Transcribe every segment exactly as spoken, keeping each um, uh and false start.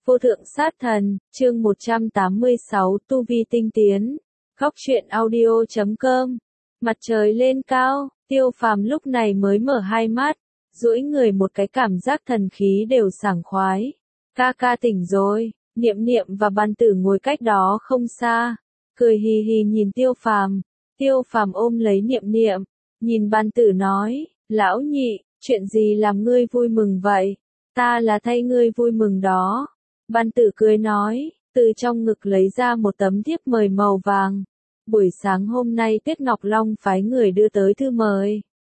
Vô thượng sát thần, chương một trăm tám mươi sáu, tu vi tinh tiến. Góc truyện audio chấm com. Mặt trời lên cao, Tiêu Phàm lúc này mới mở hai mắt, duỗi người một cái cảm giác thần khí đều sảng khoái. Ca ca tỉnh rồi, Niệm Niệm và Ban Tử ngồi cách đó không xa, cười hì hì nhìn Tiêu Phàm. Tiêu Phàm ôm lấy Niệm Niệm, nhìn Ban Tử nói, lão nhị, chuyện gì làm ngươi vui mừng vậy? Ta là thay ngươi vui mừng đó. Ban Tử cười nói, từ trong ngực lấy ra một tấm thiếp mời màu vàng. Buổi sáng hôm nay Tuyết Ngọc Long phái người đưa tới thư mời.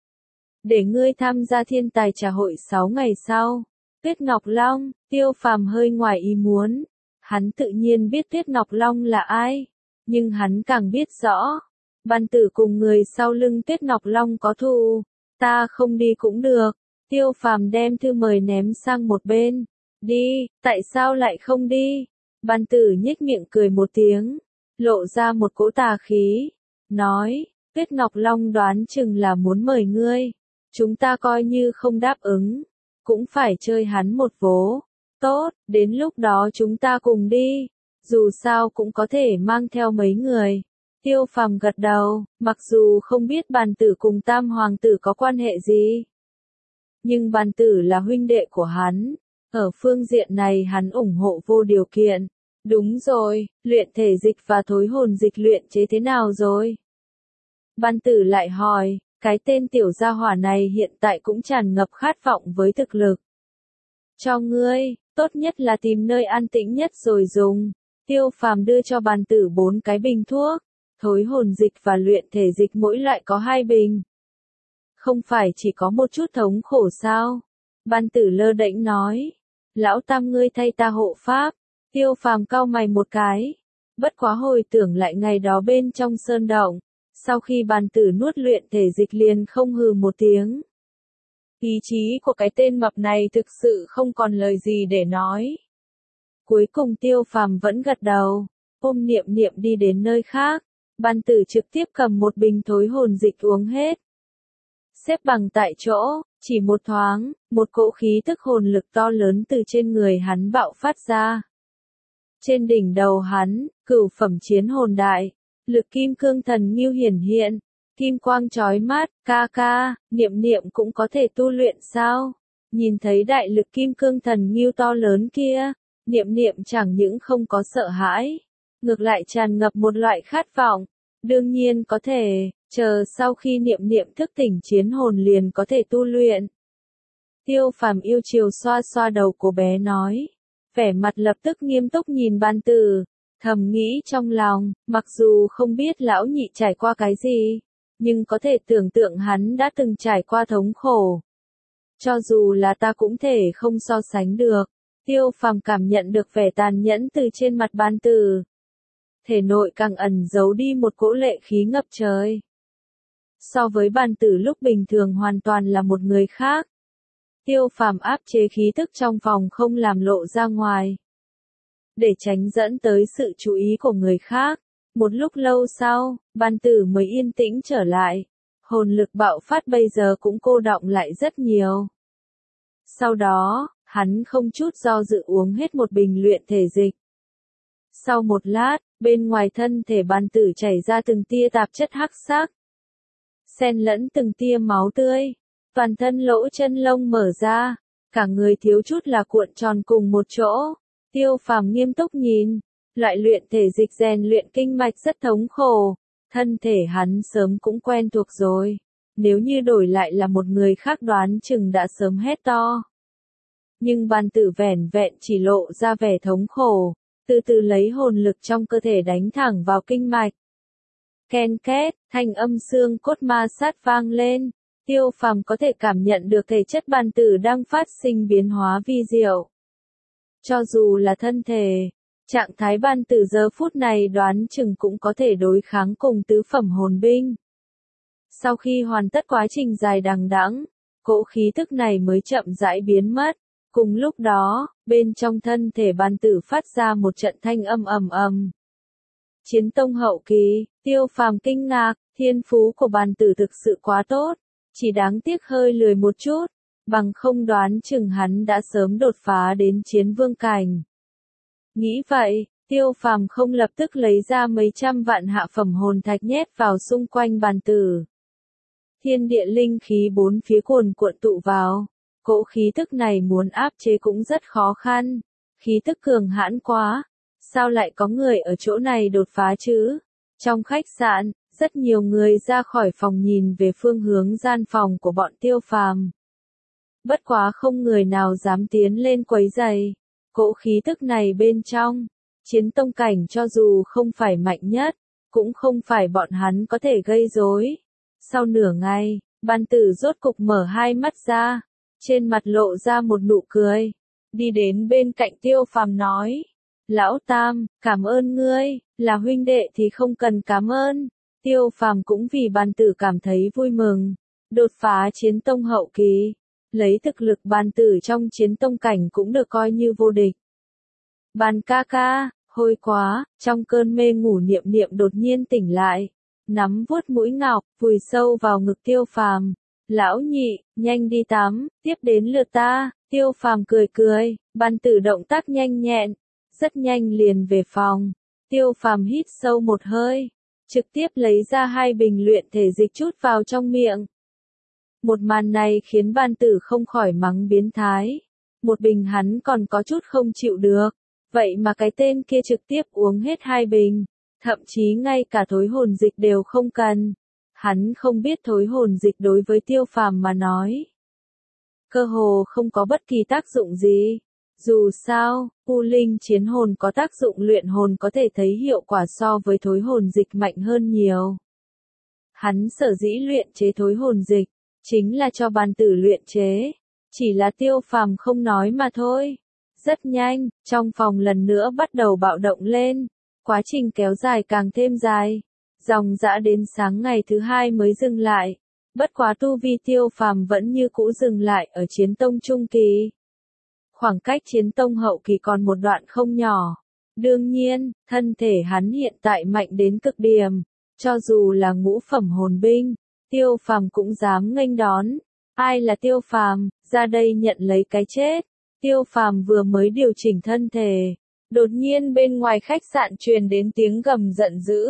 Để ngươi tham gia thiên tài trà hội sáu ngày sau. Tuyết Ngọc Long, Tiêu Phàm hơi ngoài ý muốn. Hắn tự nhiên biết Tuyết Ngọc Long là ai. Nhưng hắn càng biết rõ. Ban Tử cùng người sau lưng Tuyết Ngọc Long có thù. Ta không đi cũng được. Tiêu Phàm đem thư mời ném sang một bên. Đi, tại sao lại không đi? Ban Tử nhếch miệng cười một tiếng, lộ ra một cỗ tà khí, nói, Tuyết Ngọc Long đoán chừng là muốn mời ngươi, chúng ta coi như không đáp ứng, cũng phải chơi hắn một vố. Tốt, đến lúc đó chúng ta cùng đi, dù sao cũng có thể mang theo mấy người. Tiêu Phàm gật đầu, mặc dù không biết Ban Tử cùng Tam Hoàng tử có quan hệ gì, nhưng Ban Tử là huynh đệ của hắn. Ở phương diện này hắn ủng hộ vô điều kiện. Đúng rồi, luyện thể dịch và thối hồn dịch luyện chế thế nào rồi? Ban Tử lại hỏi, cái tên tiểu gia hỏa này hiện tại cũng tràn ngập khát vọng với thực lực. Cho ngươi, tốt nhất là tìm nơi an tĩnh nhất rồi dùng. Tiêu Phàm đưa cho Ban Tử bốn cái bình thuốc, thối hồn dịch và luyện thể dịch mỗi loại có hai bình. Không phải chỉ có một chút thống khổ sao? Ban Tử lơ đễnh nói. Lão Tam ngươi thay ta hộ pháp. Tiêu Phàm cau mày một cái. Bất quá hồi tưởng lại ngày đó bên trong sơn động. Sau khi Ban Tử nuốt luyện thể dịch liền không hừ một tiếng. Ý chí của cái tên mập này thực sự không còn lời gì để nói. Cuối cùng Tiêu Phàm vẫn gật đầu. Ôm Niệm Niệm đi đến nơi khác. Ban Tử trực tiếp cầm một bình thối hồn dịch uống hết. Xếp bằng tại chỗ, chỉ một thoáng, một cỗ khí tức hồn lực to lớn từ trên người hắn bạo phát ra. Trên đỉnh đầu hắn, cửu phẩm chiến hồn đại, lực kim cương thần nghiêu hiển hiện, kim quang chói mắt, ca ca, Niệm Niệm cũng có thể tu luyện sao? Nhìn thấy đại lực kim cương thần nghiêu to lớn kia, Niệm Niệm chẳng những không có sợ hãi, ngược lại tràn ngập một loại khát vọng, đương nhiên có thể. Chờ sau khi Niệm Niệm thức tỉnh chiến hồn liền có thể tu luyện. Tiêu Phàm yêu chiều xoa xoa đầu cô bé nói. Vẻ mặt lập tức nghiêm túc nhìn Ban Tử. Thầm nghĩ trong lòng, mặc dù không biết lão nhị trải qua cái gì, nhưng có thể tưởng tượng hắn đã từng trải qua thống khổ. Cho dù là ta cũng thể không so sánh được. Tiêu Phàm cảm nhận được vẻ tàn nhẫn từ trên mặt Ban Tử. Thể nội càng ẩn giấu đi một cỗ lệ khí ngập trời. So với Ban Tử lúc bình thường hoàn toàn là một người khác. Tiêu Phàm áp chế khí tức trong phòng không làm lộ ra ngoài. Để tránh dẫn tới sự chú ý của người khác. Một lúc lâu sau, Ban Tử mới yên tĩnh trở lại. Hồn lực bạo phát bây giờ cũng cô đọng lại rất nhiều. Sau đó, hắn không chút do dự uống hết một bình luyện thể dịch. Sau một lát, bên ngoài thân thể Ban Tử chảy ra từng tia tạp chất hắc sắc. Xen lẫn từng tia máu tươi, toàn thân lỗ chân lông mở ra, cả người thiếu chút là cuộn tròn cùng một chỗ. Tiêu Phàm nghiêm túc nhìn, loại luyện thể dịch rèn luyện kinh mạch rất thống khổ, thân thể hắn sớm cũng quen thuộc rồi, nếu như đổi lại là một người khác đoán chừng đã sớm hét to. Nhưng Ban Tử vẻn vẹn chỉ lộ ra vẻ thống khổ, từ từ lấy hồn lực trong cơ thể đánh thẳng vào kinh mạch. Ken két, thanh âm xương cốt ma sát vang lên, Tiêu Phàm có thể cảm nhận được thể chất Ban Tử đang phát sinh biến hóa vi diệu. Cho dù là thân thể, trạng thái Ban Tử giờ phút này đoán chừng cũng có thể đối kháng cùng tứ phẩm hồn binh. Sau khi hoàn tất quá trình dài đằng đẵng, cỗ khí tức này mới chậm rãi biến mất. Cùng lúc đó, bên trong thân thể Ban Tử phát ra một trận thanh âm ầm ầm. Chiến tông hậu kỳ, Tiêu Phàm kinh ngạc, thiên phú của Ban Tử thực sự quá tốt, chỉ đáng tiếc hơi lười một chút, bằng không đoán chừng hắn đã sớm đột phá đến chiến vương cảnh. Nghĩ vậy, Tiêu Phàm không lập tức lấy ra mấy trăm vạn hạ phẩm hồn thạch nhét vào xung quanh bàn tử. Thiên địa linh khí bốn phía cuồn cuộn tụ vào, cỗ khí tức này muốn áp chế cũng rất khó khăn, khí tức cường hãn quá, sao lại có người ở chỗ này đột phá chứ? Trong khách sạn, rất nhiều người ra khỏi phòng nhìn về phương hướng gian phòng của bọn Tiêu Phàm. Bất quá không người nào dám tiến lên quấy rầy, cỗ khí tức này bên trong, chiến tông cảnh cho dù không phải mạnh nhất, cũng không phải bọn hắn có thể gây rối. Sau nửa ngày, ban tử rốt cục mở hai mắt ra, trên mặt lộ ra một nụ cười, đi đến bên cạnh Tiêu Phàm nói, Lão Tam, cảm ơn ngươi, là huynh đệ thì không cần cảm ơn. Tiêu Phàm cũng vì ban tử cảm thấy vui mừng, đột phá chiến tông hậu kỳ, lấy thực lực ban tử trong chiến tông cảnh cũng được coi như vô địch. Ban ca ca, hôi quá, trong cơn mê ngủ Niệm Niệm đột nhiên tỉnh lại, nắm vuốt mũi ngọc, vùi sâu vào ngực Tiêu Phàm. Lão nhị, nhanh đi tắm, tiếp đến lượt ta. Tiêu Phàm cười cười, ban tử động tác nhanh nhẹn, rất nhanh liền về phòng. Tiêu Phàm hít sâu một hơi, trực tiếp lấy ra hai bình luyện thể dịch chút vào trong miệng. Một màn này khiến ban tử không khỏi mắng biến thái. Một bình hắn còn có chút không chịu được, vậy mà cái tên kia trực tiếp uống hết hai bình, thậm chí ngay cả thối hồn dịch đều không cần. Hắn không biết thối hồn dịch đối với Tiêu Phàm mà nói, cơ hồ không có bất kỳ tác dụng gì. Dù sao, U Linh chiến hồn có tác dụng luyện hồn có thể thấy hiệu quả so với thối hồn dịch mạnh hơn nhiều. Hắn sở dĩ luyện chế thối hồn dịch, chính là cho ban tử luyện chế. Chỉ là Tiêu Phàm không nói mà thôi. Rất nhanh, trong phòng lần nữa bắt đầu bạo động lên. Quá trình kéo dài càng thêm dài. Dòng dã đến sáng ngày thứ hai mới dừng lại. Bất quá tu vi Tiêu Phàm vẫn như cũ dừng lại ở chiến tông trung kỳ. Khoảng cách chiến tông hậu kỳ còn một đoạn không nhỏ. Đương nhiên, thân thể hắn hiện tại mạnh đến cực điểm. Cho dù là ngũ phẩm hồn binh, Tiêu Phàm cũng dám nghênh đón. Ai là Tiêu Phàm, ra đây nhận lấy cái chết. Tiêu Phàm vừa mới điều chỉnh thân thể, đột nhiên bên ngoài khách sạn truyền đến tiếng gầm giận dữ.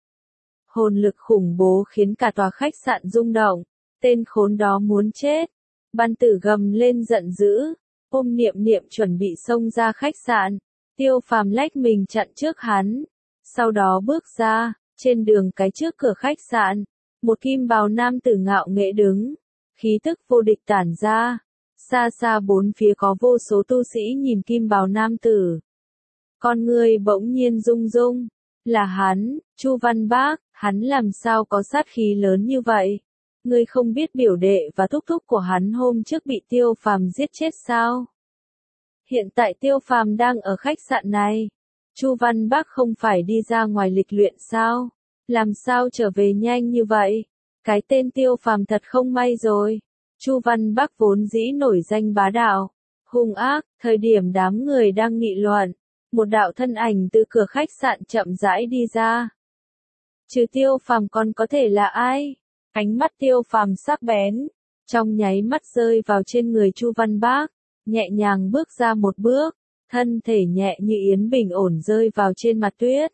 Hồn lực khủng bố khiến cả tòa khách sạn rung động, tên khốn đó muốn chết. Ban tử gầm lên giận dữ, ôm Niệm Niệm chuẩn bị xông ra khách sạn. Tiêu Phàm lách mình chặn trước hắn, sau đó bước ra, trên đường cái trước cửa khách sạn, một kim bào nam tử ngạo nghễ đứng, khí tức vô địch tản ra. Xa xa bốn phía có vô số tu sĩ nhìn kim bào nam tử. Con người bỗng nhiên rung rung, là hắn, Chu Văn Bác, hắn làm sao có sát khí lớn như vậy? Ngươi không biết biểu đệ và thúc thúc của hắn hôm trước bị Tiêu Phàm giết chết sao? Hiện tại Tiêu Phàm đang ở khách sạn này. Chu Văn Bác không phải đi ra ngoài lịch luyện sao? Làm sao trở về nhanh như vậy? Cái tên Tiêu Phàm thật không may rồi. Chu Văn Bác vốn dĩ nổi danh bá đạo, hung ác, thời điểm đám người đang nghị luận, một đạo thân ảnh từ cửa khách sạn chậm rãi đi ra. Trừ Tiêu Phàm còn có thể là ai? Ánh mắt Tiêu Phàm sắc bén, trong nháy mắt rơi vào trên người Chu Văn Bác, nhẹ nhàng bước ra một bước, thân thể nhẹ như yến bình ổn rơi vào trên mặt tuyết.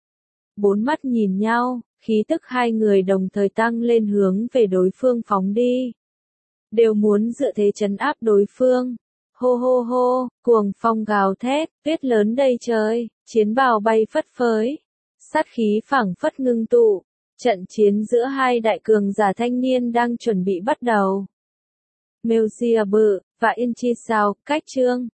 Bốn mắt nhìn nhau, khí tức hai người đồng thời tăng lên hướng về đối phương phóng đi. Đều muốn dựa thế trấn áp đối phương. Hô hô hô, cuồng phong gào thét, tuyết lớn đầy trời, chiến bào bay phất phới. Sát khí phảng phất ngưng tụ. Trận chiến giữa hai đại cường giả thanh niên đang chuẩn bị bắt đầu. Mail bự, và Inchi sao, cách chương.